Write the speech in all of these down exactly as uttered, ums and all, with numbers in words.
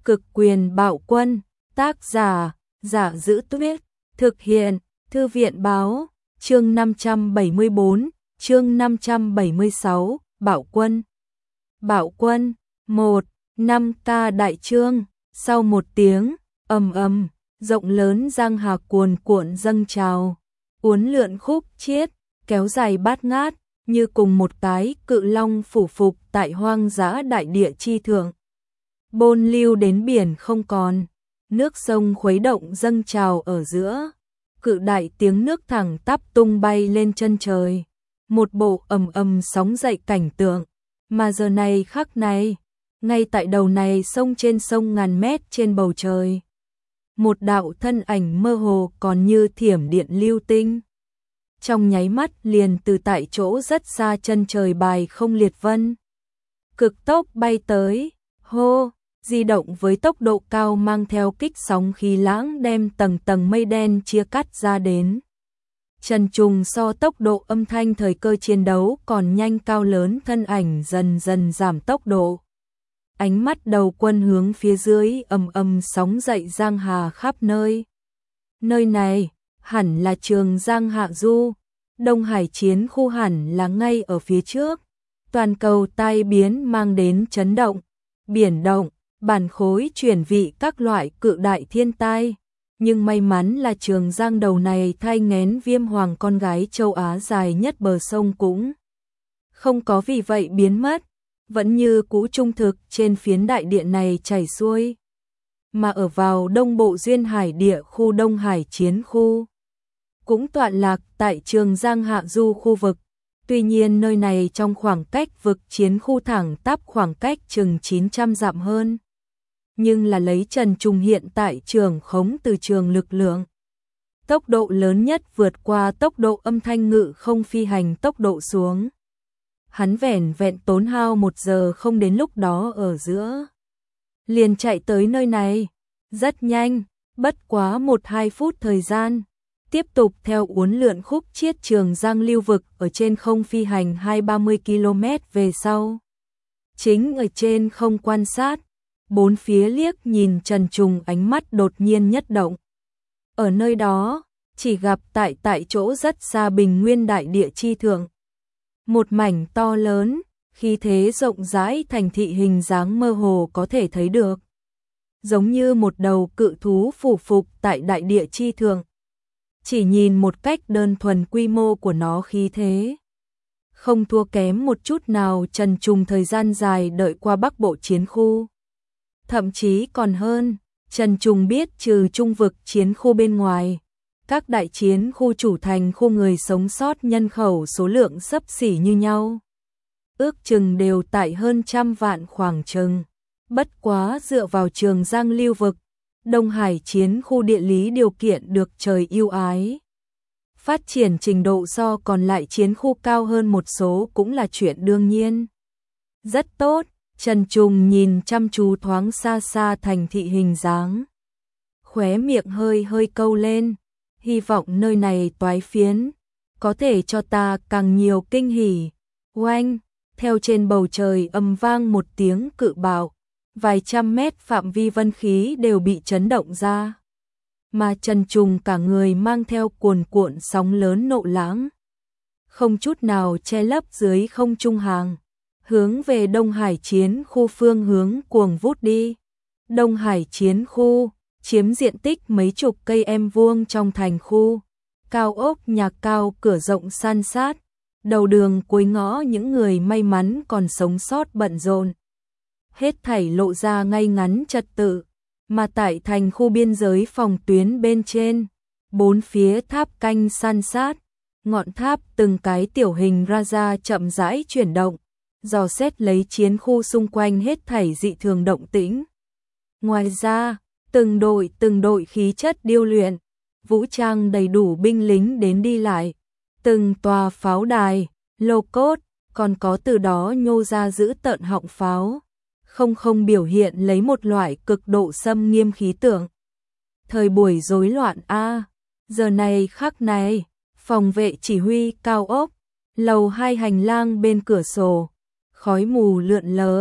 Cực quyền bạo quân, tác giả, Giả Giữ Tuyết, thực hiện, Thư viện báo, chương năm trăm bảy mươi tư, chương năm trăm bảy mươi sáu, Bạo quân. Bạo quân, một, năm ta đại chương, sau một tiếng, ầm ầm, rộng lớn giang hà cuồn cuộn dâng trào, uốn lượn khúc chiết, kéo dài bát ngát, như cùng một cái cự long phủ phục tại hoang dã đại địa chi thượng. Bôn lưu đến biển không còn, nước sông khuấy động dâng trào ở giữa, cự đại tiếng nước thẳng tắp tung bay lên chân trời, một bộ ầm ầm sóng dậy cảnh tượng, mà giờ này khắc này, ngay tại đầu này sông trên sông ngàn mét trên bầu trời, một đạo thân ảnh mơ hồ còn như thiểm điện lưu tinh. Trong nháy mắt liền từ tại chỗ rất xa chân trời bài không liệt vân. Cực tốc bay tới, hô, di động với tốc độ cao mang theo kích sóng khí lãng đem tầng tầng mây đen chia cắt ra đến. Trần trùng so tốc độ âm thanh thời cơ chiến đấu còn nhanh cao lớn thân ảnh dần dần giảm tốc độ. Ánh mắt đầu quân hướng phía dưới ầm ầm sóng dậy giang hà khắp nơi. Nơi này, hẳn là trường giang hạ du, Đông Hải chiến khu hẳn là ngay ở phía trước. Toàn cầu tai biến mang đến chấn động, biển động, bản khối chuyển vị các loại cự đại thiên tai. Nhưng may mắn là trường giang đầu này thay ngén viêm hoàng con gái châu Á dài nhất bờ sông cũng không có vì vậy biến mất, vẫn như cũ trung thực trên phiến đại địa này chảy xuôi. Mà ở vào đông bộ duyên hải địa khu Đông Hải chiến khu, cũng tọa lạc tại trường giang hạ du khu vực. Tuy nhiên nơi này trong khoảng cách vực chiến khu thẳng tắp khoảng cách chừng chín trăm dặm hơn. Nhưng là lấy Trần Trùng hiện tại trường khống từ trường lực lượng. Tốc độ lớn nhất vượt qua tốc độ âm thanh ngự không phi hành tốc độ xuống. Hắn vẻn vẹn tốn hao một giờ không đến lúc đó ở giữa. Liền chạy tới nơi này, rất nhanh, bất quá một hai phút thời gian. Tiếp tục theo uốn lượn khúc chiết trường giang lưu vực ở trên không phi hành hai ba mươi ki lô mét về sau. Chính ở trên không quan sát, bốn phía liếc nhìn Trần Trùng ánh mắt đột nhiên nhất động. Ở nơi đó, chỉ gặp tại tại chỗ rất xa bình nguyên đại địa chi thượng. Một mảnh to lớn, khí thế rộng rãi thành thị hình dáng mơ hồ có thể thấy được. Giống như một đầu cự thú phủ phục tại đại địa chi thượng. Chỉ nhìn một cách đơn thuần quy mô của nó khí thế. Không thua kém một chút nào Trần Trùng thời gian dài đợi qua Bắc Bộ chiến khu. Thậm chí còn hơn, Trần Trùng biết trừ trung vực chiến khu bên ngoài, các đại chiến khu chủ thành khu người sống sót nhân khẩu số lượng xấp xỉ như nhau. Ước chừng đều tại hơn trăm vạn khoảng chừng. Bất quá dựa vào trường giang lưu vực, Đông Hải chiến khu địa lý điều kiện được trời ưu ái. Phát triển trình độ so còn lại chiến khu cao hơn một số cũng là chuyện đương nhiên. Rất tốt, Trần Trùng nhìn chăm chú thoáng xa xa thành thị hình dáng. Khóe miệng hơi hơi câu lên, hy vọng nơi này toái phiến, có thể cho ta càng nhiều kinh hỉ. Oanh, theo trên bầu trời ầm vang một tiếng cự bạo. Vài trăm mét phạm vi vân khí đều bị chấn động ra. Mà Trần Trùng cả người mang theo cuồn cuộn sóng lớn nộ lãng. Không chút nào che lấp dưới không trung hàng. Hướng về Đông Hải chiến khu phương hướng cuồng vút đi. Đông Hải chiến khu, chiếm diện tích mấy chục cây em vuông trong thành khu. Cao ốc nhà cao cửa rộng san sát. Đầu đường cuối ngõ những người may mắn còn sống sót bận rộn. Hết thảy lộ ra ngay ngắn trật tự, mà tại thành khu biên giới phòng tuyến bên trên, bốn phía tháp canh san sát, ngọn tháp từng cái tiểu hình raja chậm rãi chuyển động, dò xét lấy chiến khu xung quanh hết thảy dị thường động tĩnh. Ngoài ra, từng đội từng đội khí chất điêu luyện, vũ trang đầy đủ binh lính đến đi lại, từng tòa pháo đài, lô cốt, còn có từ đó nhô ra giữ tợn họng pháo. Không không biểu hiện lấy một loại cực độ xâm nghiêm khí tượng. Thời buổi rối loạn a, giờ này khắc này, phòng vệ chỉ huy cao ốc, lầu hai hành lang bên cửa sổ, khói mù lượn lờ,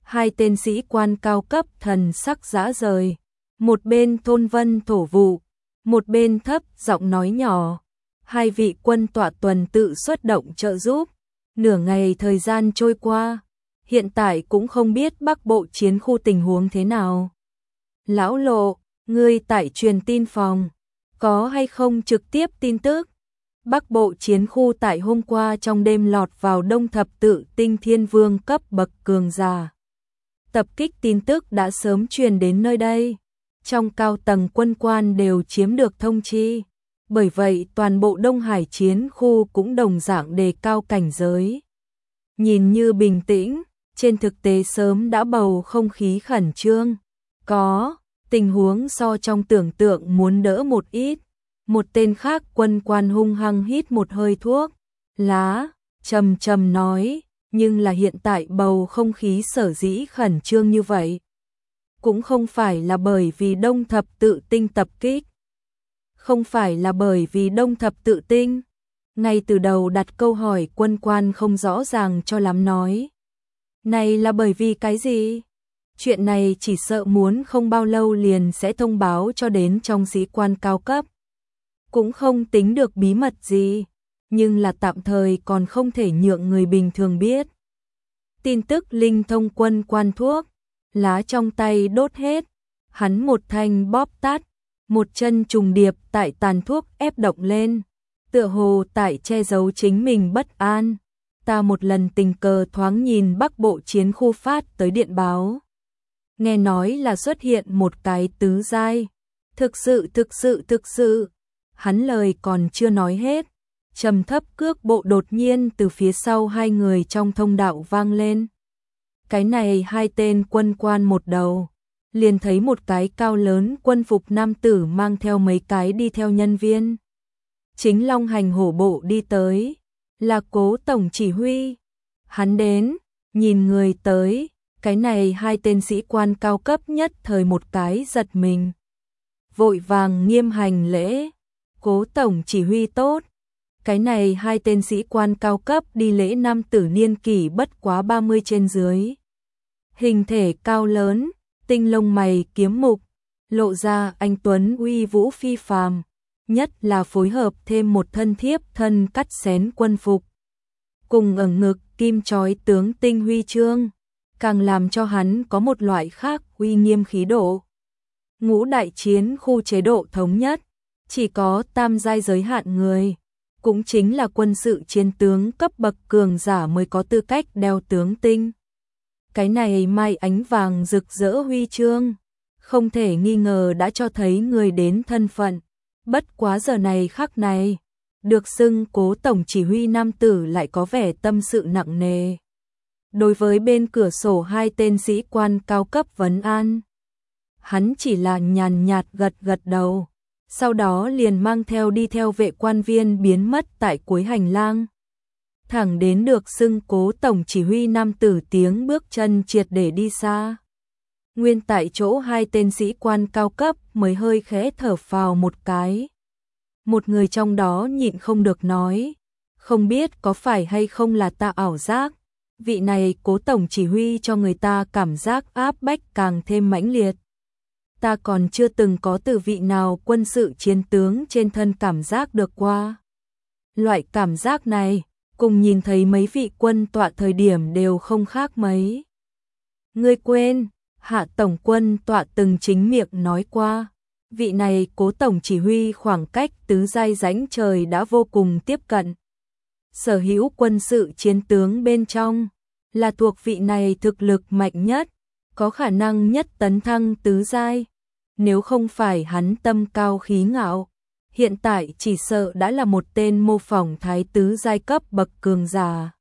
hai tên sĩ quan cao cấp thần sắc rã rời, một bên thôn vân thổ vụ, một bên thấp giọng nói nhỏ, hai vị quân tọa tuần tự xuất động trợ giúp, nửa ngày thời gian trôi qua, hiện tại cũng không biết Bắc Bộ chiến khu tình huống thế nào. Lão Lộ, ngươi tại truyền tin phòng, có hay không trực tiếp tin tức? Bắc Bộ chiến khu tại hôm qua trong đêm lọt vào Đông Thập Tự Tinh Thiên Vương cấp bậc cường giả. Tập kích tin tức đã sớm truyền đến nơi đây. Trong cao tầng quân quan đều chiếm được thông chi. Bởi vậy toàn bộ Đông Hải chiến khu cũng đồng dạng đề cao cảnh giới. Nhìn như bình tĩnh, trên thực tế sớm đã bầu không khí khẩn trương. Có, tình huống so trong tưởng tượng muốn đỡ một ít. Một tên khác quân quan hung hăng hít một hơi thuốc lá, trầm trầm nói, nhưng là hiện tại bầu không khí sở dĩ khẩn trương như vậy. Cũng không phải là bởi vì Đông Thập Tự Tinh tập kích. Không phải là bởi vì Đông Thập Tự Tinh. Ngay từ đầu đặt câu hỏi quân quan không rõ ràng cho lắm nói. Này là bởi vì cái gì? Chuyện này chỉ sợ muốn không bao lâu liền sẽ thông báo cho đến trong sĩ quan cao cấp. Cũng không tính được bí mật gì, nhưng là tạm thời còn không thể nhượng người bình thường biết. Tin tức linh thông quân quan thuốc, lá trong tay đốt hết, hắn một thanh bóp tắt, một chân trùng điệp tại tàn thuốc ép động lên, tựa hồ tại che giấu chính mình bất an. Ta một lần tình cờ thoáng nhìn Bắc Bộ chiến khu phát tới điện báo. Nghe nói là xuất hiện một cái tứ giai. Thực sự thực sự thực sự. Hắn lời còn chưa nói hết, trầm thấp cước bộ đột nhiên từ phía sau hai người trong thông đạo vang lên. Cái này hai tên quân quan một đầu, liền thấy một cái cao lớn quân phục nam tử mang theo mấy cái đi theo nhân viên. Chính long hành hổ bộ đi tới, là Cố tổng chỉ huy. Hắn đến, nhìn người tới, cái này hai tên sĩ quan cao cấp nhất thời một cái giật mình. Vội vàng nghiêm hành lễ. Cố tổng chỉ huy tốt. Cái này hai tên sĩ quan cao cấp đi lễ nam tử niên kỷ bất quá ba mươi trên dưới. Hình thể cao lớn, tinh lông mày kiếm mục, lộ ra anh tuấn uy vũ phi phàm, nhất là phối hợp thêm một thân thiếp thân cắt xén quân phục. Cùng ở ngực kim chói tướng tinh huy chương, càng làm cho hắn có một loại khác uy nghiêm khí độ. Ngũ đại chiến khu chế độ thống nhất. Chỉ có tam giai giới hạn người, cũng chính là quân sự chiến tướng cấp bậc cường giả mới có tư cách đeo tướng tinh. Cái này mai ánh vàng rực rỡ huy chương, không thể nghi ngờ đã cho thấy người đến thân phận. Bất quá giờ này khắc này, được xưng Cố tổng chỉ huy nam tử lại có vẻ tâm sự nặng nề. Đối với bên cửa sổ hai tên sĩ quan cao cấp vấn an, hắn chỉ là nhàn nhạt gật gật đầu. Sau đó liền mang theo đi theo vệ quan viên biến mất tại cuối hành lang. Thẳng đến được xưng Cố tổng chỉ huy nam tử tiếng bước chân triệt để đi xa. Nguyên tại chỗ hai tên sĩ quan cao cấp mới hơi khẽ thở phào một cái. Một người trong đó nhịn không được nói, không biết có phải hay không là ta ảo giác. Vị này Cố tổng chỉ huy cho người ta cảm giác áp bách càng thêm mãnh liệt. Ta còn chưa từng có từ vị nào quân sự chiến tướng trên thân cảm giác được qua. Loại cảm giác này, cùng nhìn thấy mấy vị quân tọa thời điểm đều không khác mấy. Ngươi quên, Hạ tổng quân tọa từng chính miệng nói qua, vị này Cố tổng chỉ huy khoảng cách tứ giai rãnh trời đã vô cùng tiếp cận. Sở hữu quân sự chiến tướng bên trong, là thuộc vị này thực lực mạnh nhất, có khả năng nhất tấn thăng tứ giai. Nếu không phải hắn tâm cao khí ngạo, hiện tại chỉ sợ đã là một tên mô phỏng thái tứ giai cấp bậc cường giả.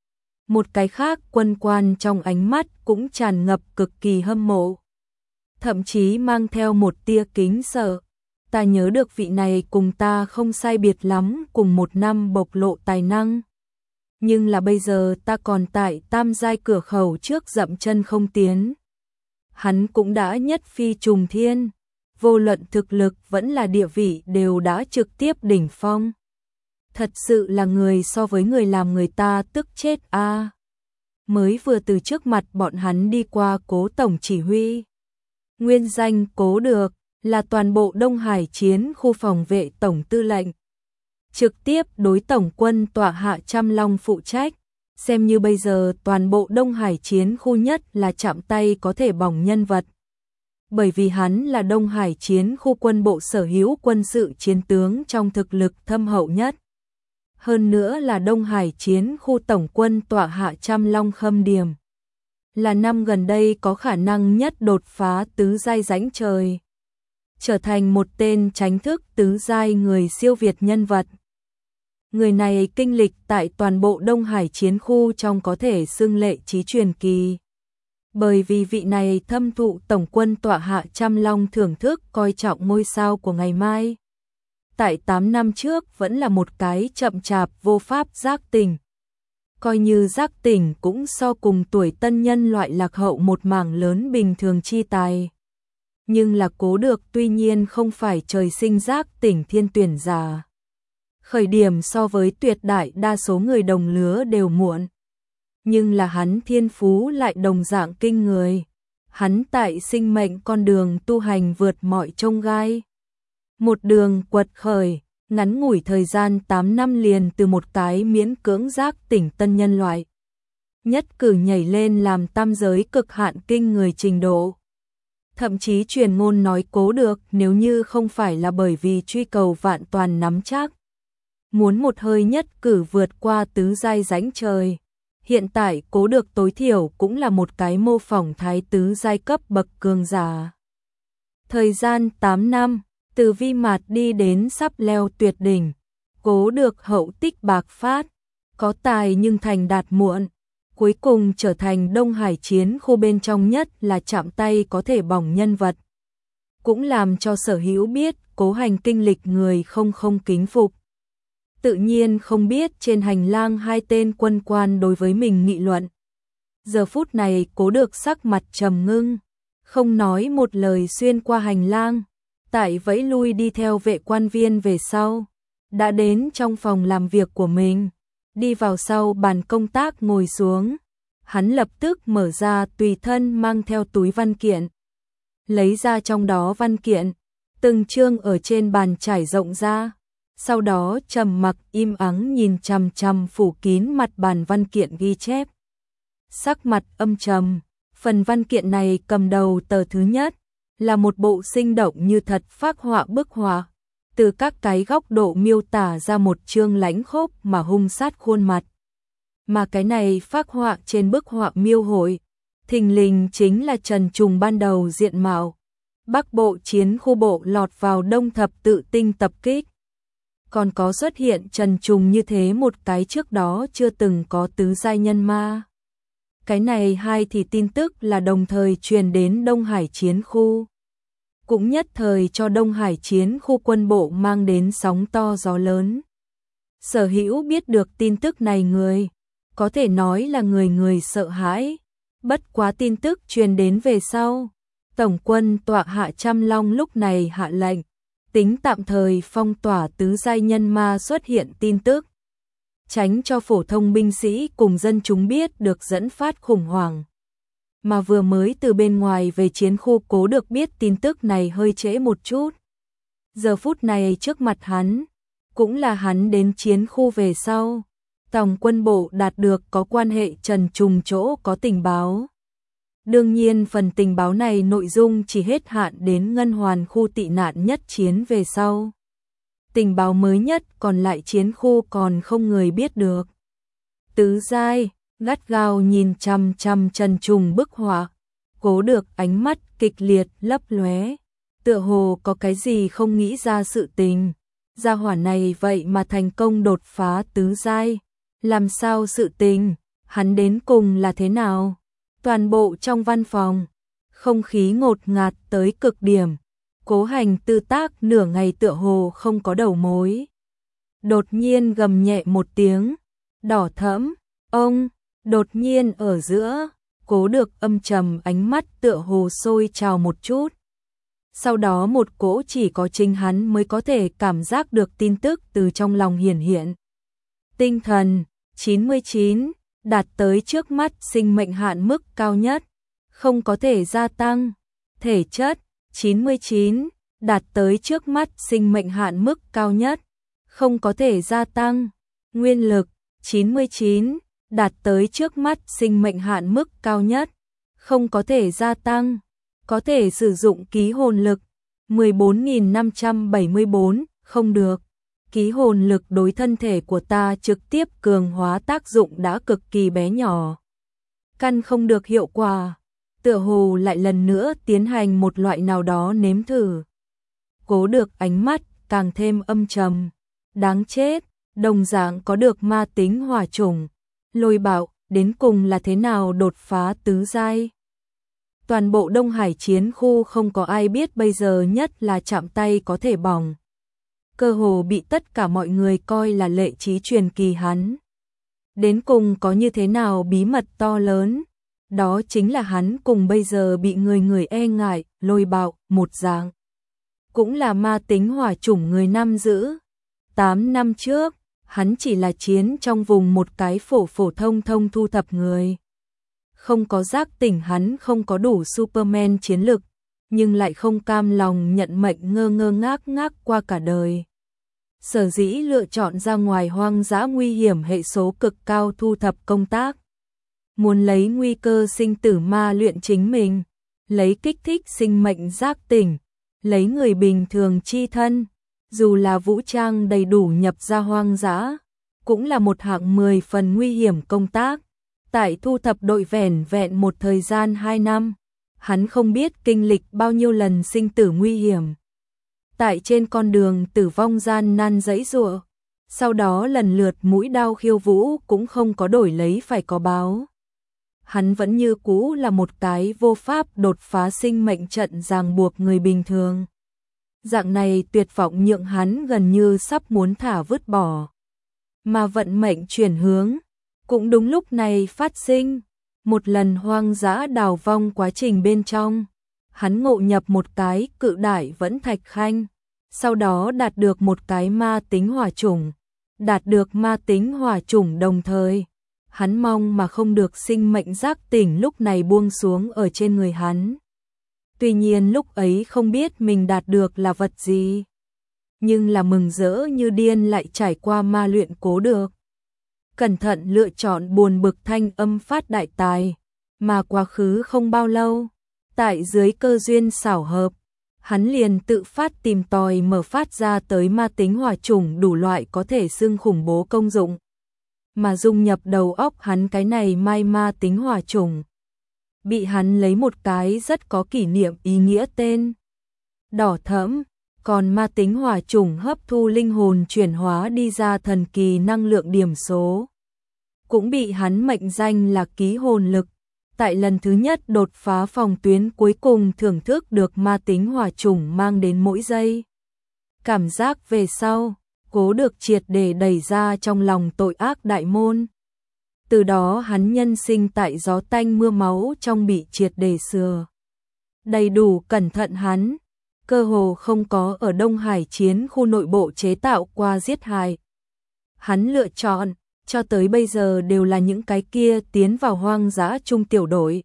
Một cái khác quân quan trong ánh mắt cũng tràn ngập cực kỳ hâm mộ. Thậm chí mang theo một tia kính sợ. Ta nhớ được vị này cùng ta không sai biệt lắm cùng một năm bộc lộ tài năng. Nhưng là bây giờ ta còn tại tam giai cửa khẩu trước dậm chân không tiến. Hắn cũng đã nhất phi trùng thiên, vô luận thực lực vẫn là địa vị đều đã trực tiếp đỉnh phong. Thật sự là người so với người làm người ta tức chết a. À. mới vừa từ trước mặt bọn hắn đi qua Cố tổng chỉ huy. Nguyên danh Cố Được, là toàn bộ Đông Hải chiến khu phòng vệ tổng tư lệnh. Trực tiếp đối tổng quân tọa hạ Trăm Long phụ trách, xem như bây giờ toàn bộ Đông Hải chiến khu nhất là chạm tay có thể bỏng nhân vật. Bởi vì hắn là Đông Hải chiến khu quân bộ sở hữu quân sự chiến tướng trong thực lực thâm hậu nhất. Hơn nữa là Đông Hải chiến khu tổng quân tọa hạ Trăm Long Khâm Điểm. Là năm gần đây có khả năng nhất đột phá tứ giai rãnh trời. Trở thành một tên tránh thức tứ giai người siêu việt nhân vật. Người này kinh lịch tại toàn bộ Đông Hải chiến khu trong có thể xưng lệ trí truyền kỳ. Bởi vì vị này thâm thụ tổng quân tọa hạ Trăm Long thưởng thức coi trọng ngôi sao của ngày mai. Tại tám năm trước vẫn là một cái chậm chạp vô pháp giác tỉnh. Coi như giác tỉnh cũng so cùng tuổi tân nhân loại lạc hậu một mảng lớn bình thường chi tài. Nhưng là Cố Được tuy nhiên không phải trời sinh giác tỉnh thiên tuyển giả. Khởi điểm so với tuyệt đại đa số người đồng lứa đều muộn. Nhưng là hắn thiên phú lại đồng dạng kinh người. Hắn tại sinh mệnh con đường tu hành vượt mọi chông gai. Một đường quật khởi, ngắn ngủi thời gian tám năm liền từ một cái miễn cưỡng giác tỉnh tân nhân loại. Nhất cử nhảy lên làm tam giới cực hạn kinh người trình độ. Thậm chí truyền ngôn nói Cố Được nếu như không phải là bởi vì truy cầu vạn toàn nắm chắc. Muốn một hơi nhất cử vượt qua tứ giai rãnh trời. Hiện tại Cố Được tối thiểu cũng là một cái mô phỏng thái tứ giai cấp bậc cường giả. Thời gian tám năm, từ vi mạt đi đến sắp leo tuyệt đỉnh. Cố Được hậu tích bạc phát, có tài nhưng thành đạt muộn. Cuối cùng trở thành Đông Hải chiến khu bên trong nhất là chạm tay có thể bỏng nhân vật. Cũng làm cho sở hữu biết Cố Hành kinh lịch người không không kính phục. Tự nhiên không biết trên hành lang hai tên quân quan đối với mình nghị luận. Giờ phút này Cố Được sắc mặt trầm ngưng, không nói một lời xuyên qua hành lang, tại vẫy lui đi theo vệ quan viên về sau, đã đến trong phòng làm việc của mình, đi vào sau bàn công tác ngồi xuống, hắn lập tức mở ra tùy thân mang theo túi văn kiện, lấy ra trong đó văn kiện, từng chương ở trên bàn trải rộng ra. Sau đó trầm mặc im ắng nhìn chằm chằm phủ kín mặt bàn văn kiện ghi chép. Sắc mặt âm trầm, phần văn kiện này cầm đầu tờ thứ nhất, là một bộ sinh động như thật phác họa bức họa, từ các cái góc độ miêu tả ra một chương lãnh khốc mà hung sát khuôn mặt. Mà cái này phác họa trên bức họa miêu hội, thình lình chính là Trần Trùng ban đầu diện mạo. Bắc bộ chiến khu bộ lọt vào Đông thập tự tinh tập kích. Còn có xuất hiện Trần Trùng như thế một cái trước đó chưa từng có tứ giai nhân ma. Cái này hai thì tin tức là đồng thời truyền đến Đông Hải chiến khu. Cũng nhất thời cho Đông Hải chiến khu quân bộ mang đến sóng to gió lớn. Sở hữu biết được tin tức này người, có thể nói là người người sợ hãi. Bất quá tin tức truyền đến về sau, tổng quân tọa hạ Trăm Long lúc này hạ lệnh, tính tạm thời phong tỏa tứ giai nhân ma xuất hiện tin tức, tránh cho phổ thông binh sĩ cùng dân chúng biết được dẫn phát khủng hoảng. Mà vừa mới từ bên ngoài về chiến khu Cố Được biết tin tức này hơi trễ một chút. Giờ phút này trước mặt hắn, cũng là hắn đến chiến khu về sau, tổng quân bộ đạt được có quan hệ Trần Trùng chỗ có tình báo. Đương nhiên phần tình báo này nội dung chỉ hết hạn đến Ngân Hoàn khu tị nạn nhất chiến về sau. Tình báo mới nhất còn lại chiến khu còn không người biết được. Tứ giai, gắt gao nhìn chằm chằm Trần Trùng bức họa, Cố Được ánh mắt kịch liệt lấp lóe, tựa hồ có cái gì không nghĩ ra sự tình. Gia hỏa này vậy mà thành công đột phá tứ giai, làm sao sự tình, hắn đến cùng là thế nào? Toàn bộ trong văn phòng, không khí ngột ngạt tới cực điểm. Cố Hành tư tác nửa ngày tựa hồ không có đầu mối. Đột nhiên gầm nhẹ một tiếng, đỏ thẫm, ông, đột nhiên ở giữa, Cố Được âm trầm ánh mắt tựa hồ sôi trào một chút. Sau đó một cỗ chỉ có chính hắn mới có thể cảm giác được tin tức từ trong lòng hiển hiện. Tinh thần, chín mươi chín, đạt tới trước mắt sinh mệnh hạn mức cao nhất, không có thể gia tăng. Thể chất chín mươi chín, đạt tới trước mắt sinh mệnh hạn mức cao nhất, không có thể gia tăng. Nguyên lực chín mươi chín, đạt tới trước mắt sinh mệnh hạn mức cao nhất, không có thể gia tăng. Có thể sử dụng ký hồn lực mười bốn nghìn năm trăm bảy mươi bốn, không được. Ký hồn lực đối thân thể của ta trực tiếp cường hóa tác dụng đã cực kỳ bé nhỏ. Căn không được hiệu quả, tựa hồ lại lần nữa tiến hành một loại nào đó nếm thử. Cố được ánh mắt càng thêm âm trầm. Đáng chết, đồng dạng có được ma tính hỏa chủng. Lôi Bạo, đến cùng là thế nào đột phá tứ giai? Toàn bộ Đông Hải chiến khu không có ai biết bây giờ nhất là chạm tay có thể bỏng. Cơ hồ bị tất cả mọi người coi là lệ trí truyền kỳ hắn. Đến cùng có như thế nào bí mật to lớn? Đó chính là hắn cùng bây giờ bị người người e ngại, Lôi Bạo, một dạng. Cũng là ma tính hỏa chủng người nam giữ. Tám năm trước, hắn chỉ là chiến trong vùng một cái phổ phổ thông thông thu thập người. Không có giác tỉnh hắn không có đủ Superman chiến lực, nhưng lại không cam lòng nhận mệnh ngơ ngơ ngác ngác qua cả đời. Sở dĩ lựa chọn ra ngoài hoang dã nguy hiểm hệ số cực cao thu thập công tác. Muốn lấy nguy cơ sinh tử ma luyện chính mình, lấy kích thích sinh mệnh giác tỉnh, lấy người bình thường chi thân, dù là vũ trang đầy đủ nhập ra hoang dã, cũng là một hạng mười phần nguy hiểm công tác. Tại thu thập đội vẻn vẹn một thời gian hai năm, hắn không biết kinh lịch bao nhiêu lần sinh tử nguy hiểm. Tại trên con đường tử vong gian nan giãy giụa, sau đó lần lượt mũi đao khiêu vũ cũng không có đổi lấy phải có báo. Hắn vẫn như cũ là một cái vô pháp đột phá sinh mệnh trận ràng buộc người bình thường. Dạng này tuyệt vọng nhượng hắn gần như sắp muốn thả vứt bỏ. Mà vận mệnh chuyển hướng, cũng đúng lúc này phát sinh. Một lần hoang dã đào vong quá trình bên trong, hắn ngộ nhập một cái cự đại vẫn thạch khanh, sau đó đạt được một cái ma tính hỏa chủng. Đạt được ma tính hỏa chủng đồng thời, hắn mong mà không được sinh mệnh giác tỉnh lúc này buông xuống ở trên người hắn. Tuy nhiên lúc ấy không biết mình đạt được là vật gì, nhưng là mừng rỡ như điên lại trải qua ma luyện cố được. Cẩn thận lựa chọn buồn bực thanh âm phát đại tài, mà quá khứ không bao lâu, tại dưới cơ duyên xảo hợp, hắn liền tự phát tìm tòi mở phát ra tới ma tính hỏa chủng đủ loại có thể xưng khủng bố công dụng. Mà dung nhập đầu óc hắn cái này mai ma tính hỏa chủng, bị hắn lấy một cái rất có kỷ niệm ý nghĩa tên đỏ thẫm, còn ma tính hỏa chủng hấp thu linh hồn chuyển hóa đi ra thần kỳ năng lượng điểm số, cũng bị hắn mệnh danh là ký hồn lực. Tại lần thứ nhất đột phá phòng tuyến cuối cùng thưởng thức được ma tính hỏa chủng mang đến mỗi giây. Cảm giác về sau, cố được triệt để đẩy ra trong lòng tội ác đại môn. Từ đó hắn nhân sinh tại gió tanh mưa máu trong bị triệt để sửa. Đầy đủ cẩn thận hắn, cơ hồ không có ở Đông Hải chiến khu nội bộ chế tạo qua giết hại. Hắn lựa chọn, cho tới bây giờ đều là những cái kia tiến vào hoang dã trung tiểu đội.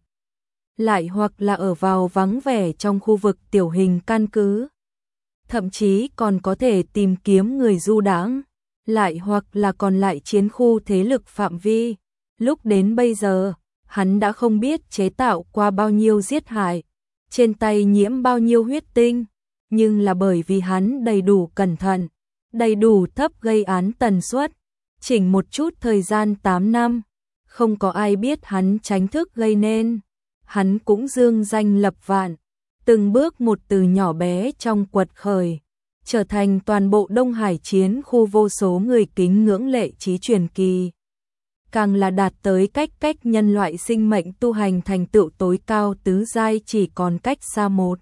Lại hoặc là ở vào vắng vẻ trong khu vực tiểu hình căn cứ. Thậm chí còn có thể tìm kiếm người du đãng, lại hoặc là còn lại chiến khu thế lực phạm vi. Lúc đến bây giờ, hắn đã không biết chế tạo qua bao nhiêu giết hại, trên tay nhiễm bao nhiêu huyết tinh, nhưng là bởi vì hắn đầy đủ cẩn thận, đầy đủ thấp gây án tần suất, chỉnh một chút thời gian tám năm, không có ai biết hắn tránh thức gây nên. Hắn cũng dương danh lập vạn, từng bước một từ nhỏ bé trong quật khởi, trở thành toàn bộ Đông Hải chiến khu vô số người kính ngưỡng lệ trí truyền kỳ. Càng là đạt tới cách cách nhân loại sinh mệnh tu hành thành tựu tối cao tứ giai chỉ còn cách xa một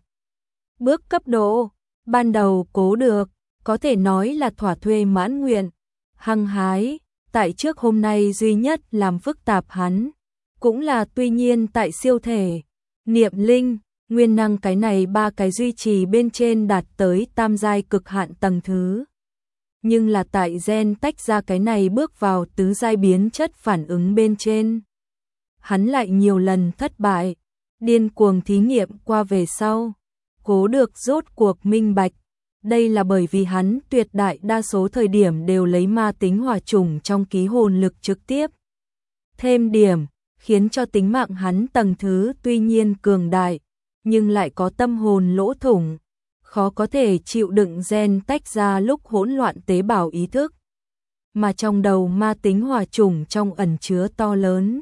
bước cấp độ. Ban đầu cố được, có thể nói là thỏa thuê mãn nguyện, hăng hái, tại trước hôm nay duy nhất làm phức tạp hắn, cũng là tuy nhiên tại siêu thể, niệm linh, nguyên năng cái này ba cái duy trì bên trên đạt tới tam giai cực hạn tầng thứ. nhưng là tại gen tách ra cái này bước vào tứ giai biến chất phản ứng bên trên. Hắn lại nhiều lần thất bại, điên cuồng thí nghiệm qua về sau, Cố được rốt cuộc minh bạch. Đây là bởi vì hắn tuyệt đại đa số thời điểm đều lấy ma tính hỏa chủng trong ký hồn lực trực tiếp. Thêm điểm, khiến cho tính mạng hắn tầng thứ tuy nhiên cường đại, nhưng lại có tâm hồn lỗ thủng, khó có thể chịu đựng gen tách ra lúc hỗn loạn tế bào ý thức. Mà trong đầu ma tính hỏa chủng trong ẩn chứa to lớn,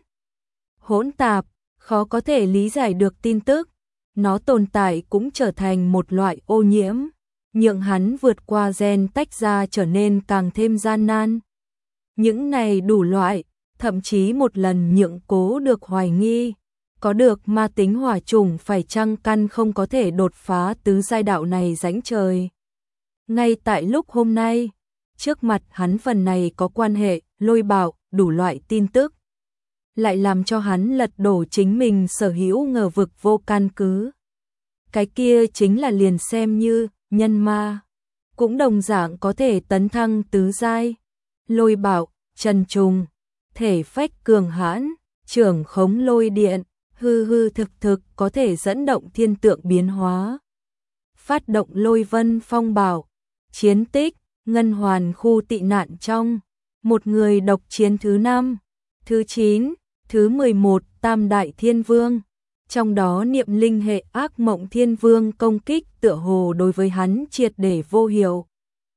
hỗn tạp, khó có thể lý giải được tin tức, nó tồn tại cũng trở thành một loại ô nhiễm, nhượng hắn vượt qua gen tách ra trở nên càng thêm gian nan. Những này đủ loại, thậm chí một lần nhượng Cố được hoài nghi, có được ma tính hỏa chủng phải chăng căn không có thể đột phá tứ giai đạo này rãnh trời. Ngay tại lúc hôm nay, trước mặt hắn phần này có quan hệ, Lôi Bảo, đủ loại tin tức, lại làm cho hắn lật đổ chính mình sở hữu ngờ vực vô căn cứ. Cái kia chính là liền xem như nhân ma, cũng đồng dạng có thể tấn thăng tứ giai. Lôi Bảo, Trần Trùng, thể phách cường hãn, trưởng khống lôi điện, hư hư thực thực có thể dẫn động thiên tượng biến hóa. Phát động lôi vân phong bảo, chiến tích, ngân hoàn khu tị nạn trong, một người độc chiến thứ năm, thứ chín, thứ mười một, tam đại thiên vương. Trong đó niệm linh hệ ác mộng thiên vương công kích tựa hồ đối với hắn triệt để vô hiệu.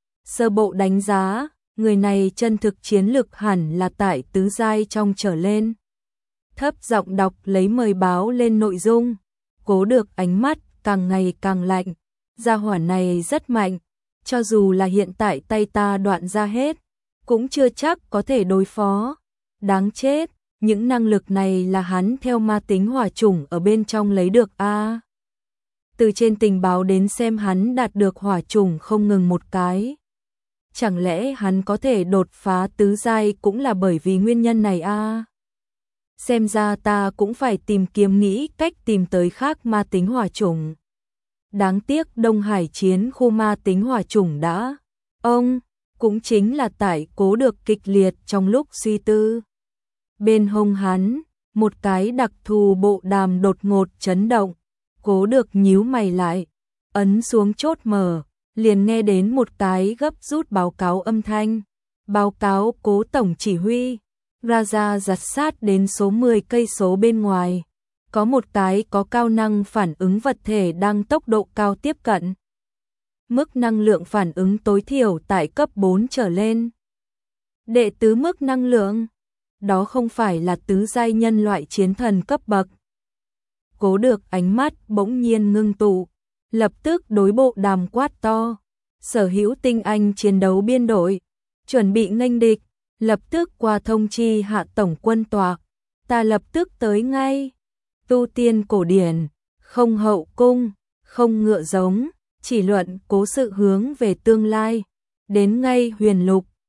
Sơ bộ đánh giá, người này chân thực chiến lực hẳn là tại tứ giai trong trở lên. Thấp giọng đọc lấy mời báo lên nội dung, Cố được ánh mắt càng ngày càng lạnh. Gia hỏa này rất mạnh, cho dù là hiện tại tay ta đoạn ra hết, cũng chưa chắc có thể đối phó. Đáng chết, những năng lực này là hắn theo ma tính hỏa chủng ở bên trong lấy được a. À, từ trên tình báo đến xem hắn đạt được hỏa chủng không ngừng một cái. Chẳng lẽ hắn có thể đột phá tứ giai cũng là bởi vì nguyên nhân này a? À, xem ra ta cũng phải tìm kiếm nghĩ cách tìm tới khác ma tính hỏa chủng. Đáng tiếc Đông Hải chiến khu ma tính hỏa chủng đã. Ông, cũng chính là tại Cố được kịch liệt trong lúc suy tư. Bên hông hắn, một cái đặc thù bộ đàm đột ngột chấn động, Cố được nhíu mày lại, ấn xuống chốt mở, liền nghe đến một cái gấp rút báo cáo âm thanh. Báo cáo Cố tổng chỉ huy, Raja giật sát đến số mười cây số bên ngoài. Có một cái có cao năng phản ứng vật thể đang tốc độ cao tiếp cận. Mức năng lượng phản ứng tối thiểu tại cấp bốn trở lên. Đệ tứ mức năng lượng, đó không phải là tứ giai nhân loại chiến thần cấp bậc. Cố được ánh mắt bỗng nhiên ngưng tụ, lập tức đối bộ đàm quát to. Sở hữu tinh anh chiến đấu biên đội, chuẩn bị nghênh địch, lập tức qua thông chi hạ tổng quân tọa. Ta lập tức tới ngay. Tu tiên cổ điển, không hậu cung, không ngựa giống, chỉ luận cố sự hướng về tương lai. Đến ngay huyền lục,